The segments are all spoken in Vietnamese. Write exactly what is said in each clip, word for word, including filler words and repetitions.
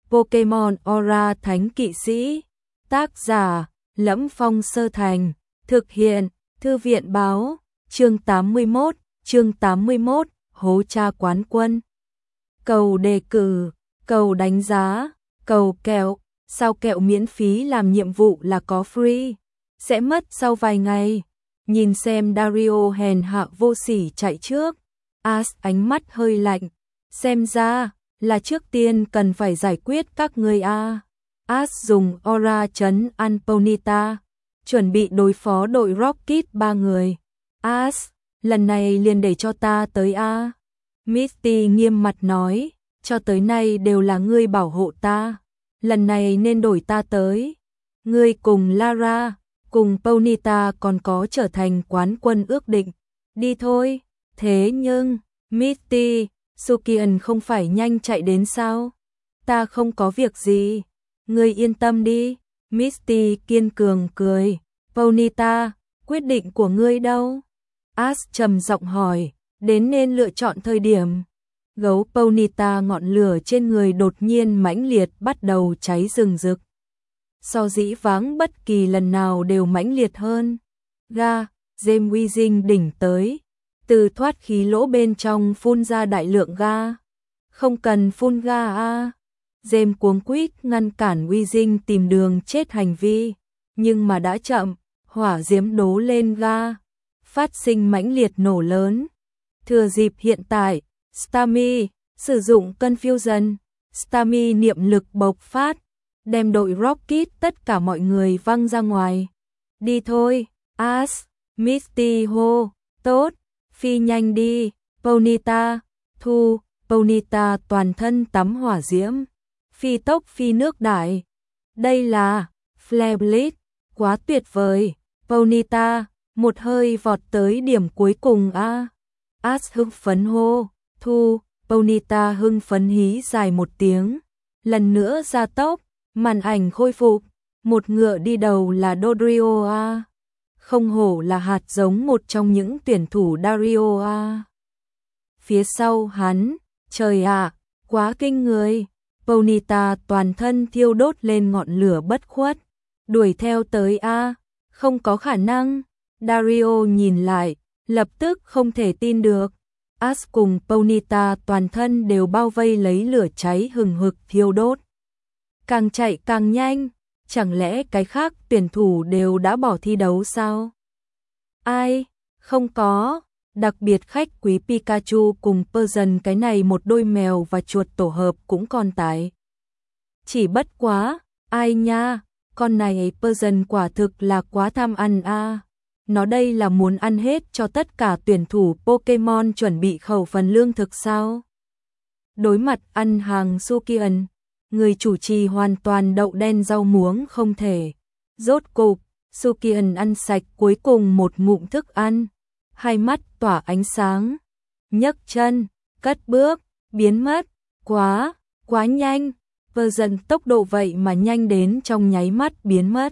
Pokemon Aura Thánh Kỵ Sĩ. Tác giả: Lẫm Phong Sơ Thành. Thực hiện: Thư viện báo. Chương tám mươi mốt, chương tám mươi mốt, hố tra quán quân. Cầu đề cử, cầu đánh giá, cầu kẹo, sao kẹo miễn phí làm nhiệm vụ là có free, sẽ mất sau vài ngày. Nhìn xem Dario hèn hạ vô sỉ chạy trước, Ash ánh mắt hơi lạnh, xem ra là trước tiên cần phải giải quyết các người a. Ash dùng aura trấn an Ponyta, chuẩn bị đối phó đội Rocket ba người. Ash, lần này liền để cho ta tới a. Misty nghiêm mặt nói, cho tới nay đều là ngươi bảo hộ ta, lần này nên đổi ta tới. Ngươi cùng Lara, cùng Ponyta còn có trở thành quán quân ước định. Đi thôi. Thế nhưng, Misty, Sukian không phải nhanh chạy đến sao? Ta không có việc gì. Ngươi yên tâm đi. Misty kiên cường cười. Ponyta, quyết định của ngươi đâu? Ash trầm giọng hỏi, đến nên lựa chọn thời điểm. Gấu Ponyta ngọn lửa trên người đột nhiên mãnh liệt bắt đầu cháy rừng rực. So dĩ vãng bất kỳ lần nào đều mãnh liệt hơn. Ga, James Weezing đỉnh tới, từ thoát khí lỗ bên trong phun ra đại lượng ga. Không cần phun ga a. À. James cuống quýt ngăn cản Weezing tìm đường chết hành vi, nhưng mà đã chậm, hỏa diễm đố lên ga, phát sinh mãnh liệt nổ lớn. Thừa dịp hiện tại, Starmie sử dụng Confusion, Starmie niệm lực bộc phát, đem đội Rocket tất cả mọi người văng ra ngoài. Đi thôi, Ash, Misty hô, tốt, phi nhanh đi, Ponyta, thu, Ponyta toàn thân tắm hỏa diễm, phi tốc phi nước đại. Đây là Flare Blitz, quá tuyệt vời, Ponyta, một hơi vọt tới điểm cuối cùng a. À. Ash hưng phấn hô, thu, Ponyta hưng phấn hí dài một tiếng, lần nữa ra tốc. Màn ảnh khôi phục, một ngựa đi đầu là Dodrio a. Không hổ là hạt giống một trong những tuyển thủ Dario a. Phía sau hắn, trời ạ, quá kinh người. Ponyta toàn thân thiêu đốt lên ngọn lửa bất khuất, đuổi theo tới a, không có khả năng. Dario nhìn lại, lập tức không thể tin được. Ash cùng Ponyta toàn thân đều bao vây lấy lửa cháy hừng hực thiêu đốt. Càng chạy càng nhanh, chẳng lẽ cái khác tuyển thủ đều đã bỏ thi đấu sao? Ai? Không có, đặc biệt khách quý Pikachu cùng Persian cái này một đôi mèo và chuột tổ hợp cũng còn tại. Chỉ bất quá, ai nha, con này Persian quả thực là quá tham ăn a. À. Nó đây là muốn ăn hết cho tất cả tuyển thủ Pokemon chuẩn bị khẩu phần lương thực sao? Đối mặt ăn hàng Sukian, người chủ trì hoàn toàn đậu đen rau muống không thể. Rốt cục, Sukian ăn sạch cuối cùng một ngụm thức ăn, hai mắt tỏa ánh sáng, nhấc chân, cất bước, biến mất, quá, quá nhanh, Persian tốc độ vậy mà nhanh đến trong nháy mắt biến mất.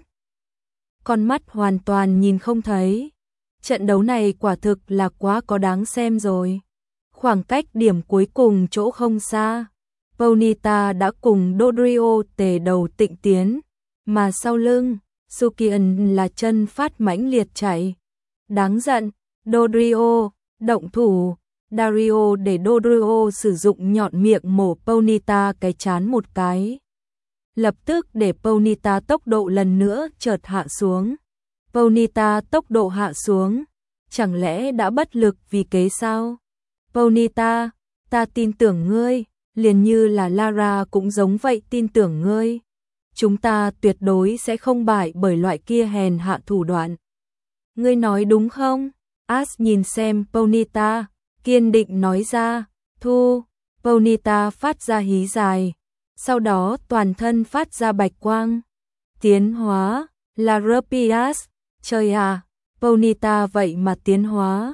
Con mắt hoàn toàn nhìn không thấy. Trận đấu này quả thực là quá có đáng xem rồi. Khoảng cách điểm cuối cùng chỗ không xa, Ponyta đã cùng Dodrio tề đầu tịnh tiến, mà sau lưng, Sukian là chân phát mãnh liệt chạy. Đáng giận, Dodrio, động thủ, Dario để Dodrio sử dụng nhọn miệng mổ Ponyta cái chán một cái. Lập tức để Ponyta tốc độ lần nữa chợt hạ xuống. Ponyta tốc độ hạ xuống, chẳng lẽ đã bất lực vì kế sao? Ponyta, ta tin tưởng ngươi. Liền như là Lara cũng giống vậy tin tưởng ngươi. Chúng ta tuyệt đối sẽ không bại bởi loại kia hèn hạ thủ đoạn. Ngươi nói đúng không? Ash nhìn xem Ponyta, kiên định nói ra, thu. Ponyta phát ra hí dài, sau đó toàn thân phát ra bạch quang. Tiến hóa, là Rapidash, trời à, Ponyta vậy mà tiến hóa.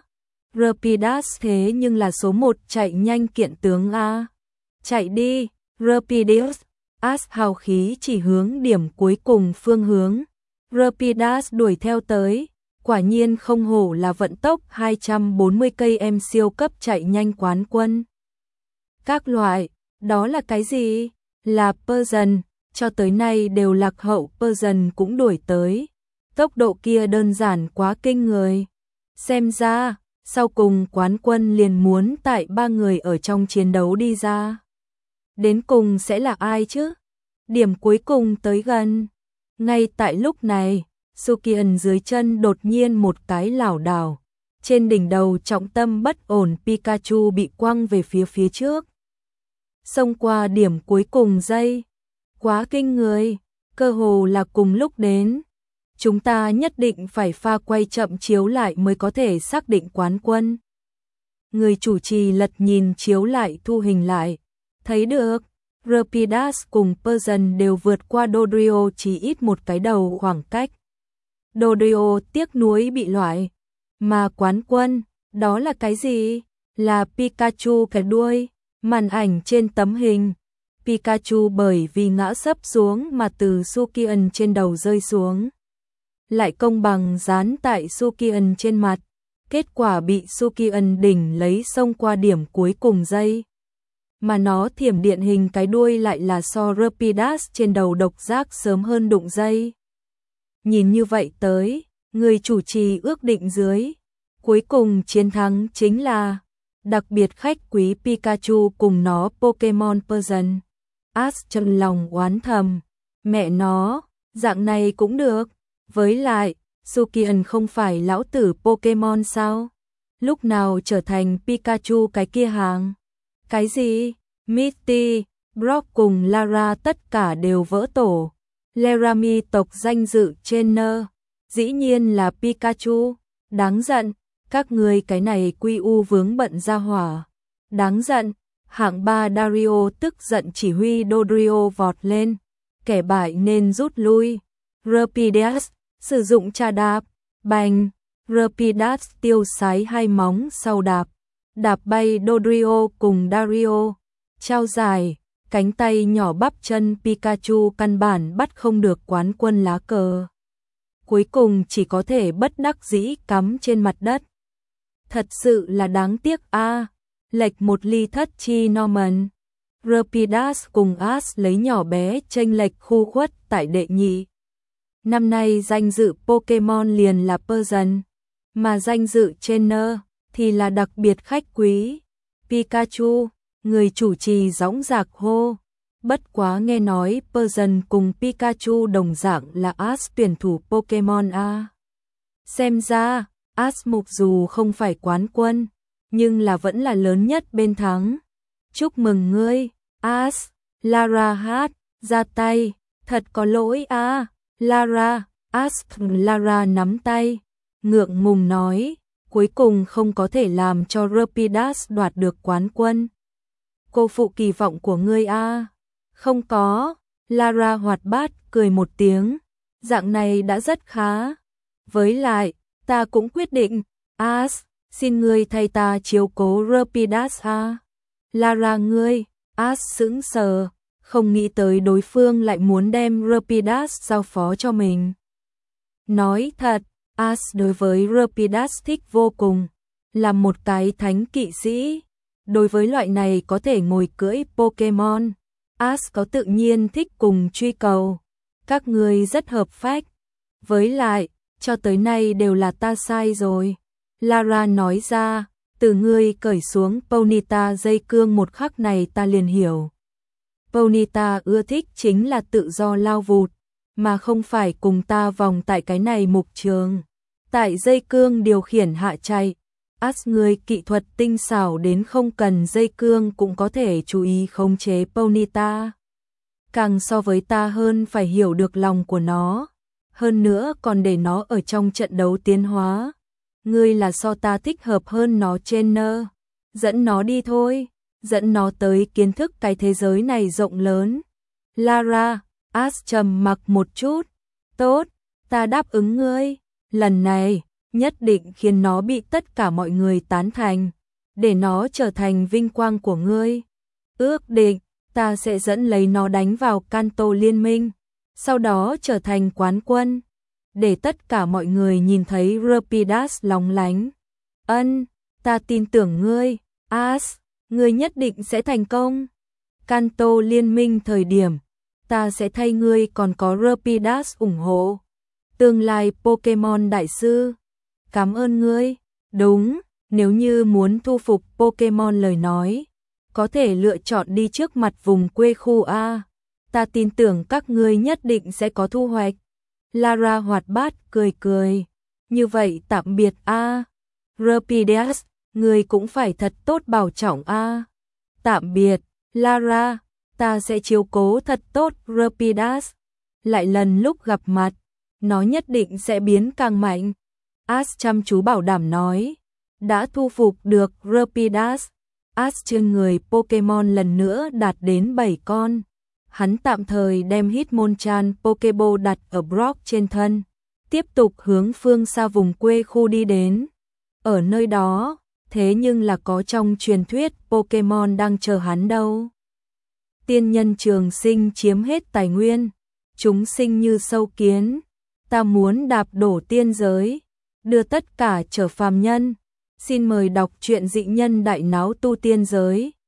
Rapidash thế nhưng là số một chạy nhanh kiện tướng a. Chạy đi, Rapidash, Ash hào khí chỉ hướng điểm cuối cùng phương hướng. Rapidash đuổi theo tới, quả nhiên không hổ là vận tốc hai trăm bốn mươi cây em siêu cấp chạy nhanh quán quân. Các loại, đó là cái gì? là Persian, cho tới nay đều lạc hậu Persian cũng đuổi tới. Tốc độ kia đơn giản quá kinh người. Xem ra, sau cùng quán quân liền muốn tại ba người ở trong chiến đấu đi ra. Đến cùng sẽ là ai chứ? Điểm cuối cùng tới gần. Ngay tại lúc này, Sukian dưới chân đột nhiên một cái lảo đảo. Trên đỉnh đầu trọng tâm bất ổn Pikachu bị quăng về phía phía trước. Xông qua điểm cuối cùng giây. Quá kinh người, cơ hồ là cùng lúc đến. Chúng ta nhất định phải pha quay chậm chiếu lại mới có thể xác định quán quân. Người chủ trì lật nhìn chiếu lại thu hình lại. Thấy được, Rapidash cùng Persian đều vượt qua Dodrio chỉ ít một cái đầu khoảng cách. Dodrio tiếc nuối bị loại. Mà quán quân, đó là cái gì? Là Pikachu cái đuôi. Màn ảnh trên tấm hình. Pikachu bởi vì ngã sấp xuống mà từ Sukian trên đầu rơi xuống. Lại công bằng dán tại Sukian trên mặt. Kết quả bị Sukian đỉnh lấy xông qua điểm cuối cùng giây. Mà nó thiểm điện hình cái đuôi lại là so Rapidash trên đầu độc giác sớm hơn đụng dây. Nhìn như vậy tới, người chủ trì ước định dưới. Cuối cùng chiến thắng chính là đặc biệt khách quý Pikachu cùng nó Pokemon Persian. Ash trong lòng oán thầm. Mẹ nó, dạng này cũng được. Với lại, Sukian không phải lão tử Pokemon sao? Lúc nào trở thành Pikachu cái kia hàng? Cái gì? Misty, Brock cùng Lara tất cả đều vỡ tổ. Laramie tộc danh dự trainer. Dĩ nhiên là Pikachu. Đáng giận, các người cái này quy u vướng bận ra hỏa. Đáng giận, hạng ba Dario tức giận chỉ huy Dodrio vọt lên. Kẻ bại nên rút lui. Rapidash sử dụng trà đạp, bành, Rapidash tiêu sái hai móng sau đạp, đạp bay Dodrio cùng Dario, trao dài, cánh tay nhỏ bắp chân Pikachu căn bản bắt không được quán quân lá cờ. Cuối cùng chỉ có thể bất đắc dĩ cắm trên mặt đất. Thật sự là đáng tiếc a, à, lệch một ly thất chi Norman. Rapidash cùng Ash lấy nhỏ bé chênh lệch khu khuất tại đệ nhị. Năm nay danh dự Pokemon liền là Persian, mà danh dự trainer thì là đặc biệt khách quý. Pikachu, người chủ trì dõng dạc hô. Bất quá nghe nói Persian cùng Pikachu đồng dạng là Ash tuyển thủ Pokemon A. Xem ra, Ash mặc dù không phải quán quân, nhưng là vẫn là lớn nhất bên thắng. Chúc mừng ngươi, Ash. Lara hát, ra tay, thật có lỗi a. À. Lara, Ash, Lara nắm tay, ngượng ngùng nói, cuối cùng không có thể làm cho Rapidash đoạt được quán quân. Cô phụ kỳ vọng của ngươi a. À. Không có, Lara hoạt bát cười một tiếng, dạng này đã rất khá. Với lại, ta cũng quyết định, Ash, xin ngươi thay ta chiếu cố Rapidash a. À. Lara ngươi, Ash sững sờ, không nghĩ tới đối phương lại muốn đem Rapidash giao phó cho mình. Nói thật, Ash đối với Rapidash thích vô cùng, là một cái thánh kỵ sĩ. Đối với loại này có thể ngồi cưỡi Pokemon, Ash có tự nhiên thích cùng truy cầu. Các ngươi rất hợp phách. Với lại, cho tới nay đều là ta sai rồi. Lara nói ra, từ ngươi cởi xuống Ponyta dây cương một khắc này ta liền hiểu. Ponyta ưa thích chính là tự do lao vụt, mà không phải cùng ta vòng tại cái này mục trường. Tại dây cương điều khiển hạ chạy, Ash người kỹ thuật tinh xảo đến không cần dây cương cũng có thể chú ý khống chế Ponyta. Càng so với ta hơn phải hiểu được lòng của nó, hơn nữa còn để nó ở trong trận đấu tiến hóa. Ngươi là so ta thích hợp hơn nó trainer, dẫn nó đi thôi, dẫn nó tới kiến thức cái thế giới này rộng lớn. Lara, Ash trầm mặc một chút, tốt, ta đáp ứng ngươi, lần này nhất định khiến nó bị tất cả mọi người tán thành, để nó trở thành vinh quang của ngươi. Ước định, ta sẽ dẫn lấy nó đánh vào Kanto liên minh, sau đó trở thành quán quân, để tất cả mọi người nhìn thấy Rapidash lóng lánh. Ân, ta tin tưởng ngươi, Ash, ngươi nhất định sẽ thành công. Kanto liên minh thời điểm, ta sẽ thay ngươi còn có Rapidash ủng hộ. Tương lai Pokemon đại sư, cảm ơn ngươi. Đúng, nếu như muốn thu phục Pokemon lời nói, có thể lựa chọn đi trước mặt vùng quê khu A. Ta tin tưởng các ngươi nhất định sẽ có thu hoạch. Lara hoạt bát cười cười. Như vậy tạm biệt A. Rapidash, ngươi cũng phải thật tốt bảo trọng A. Tạm biệt, Lara, ta sẽ chiếu cố thật tốt Rapidash. Lại lần lúc gặp mặt, nó nhất định sẽ biến càng mạnh. Ash chăm chú bảo đảm nói. Đã thu phục được Rapidash, Ash trên người Pokemon lần nữa đạt đến bảy con. Hắn tạm thời đem Hitmonchan Pokeball đặt ở Brock trên thân, tiếp tục hướng phương xa vùng quê khu đi đến. Ở nơi đó, thế nhưng là có trong truyền thuyết Pokemon đang chờ hắn đâu. Tiên nhân trường sinh chiếm hết tài nguyên, chúng sinh như sâu kiến, ta muốn đạp đổ tiên giới, đưa tất cả trở phàm nhân. Xin mời đọc truyện Dị Nhân Đại Náo Tu Tiên Giới.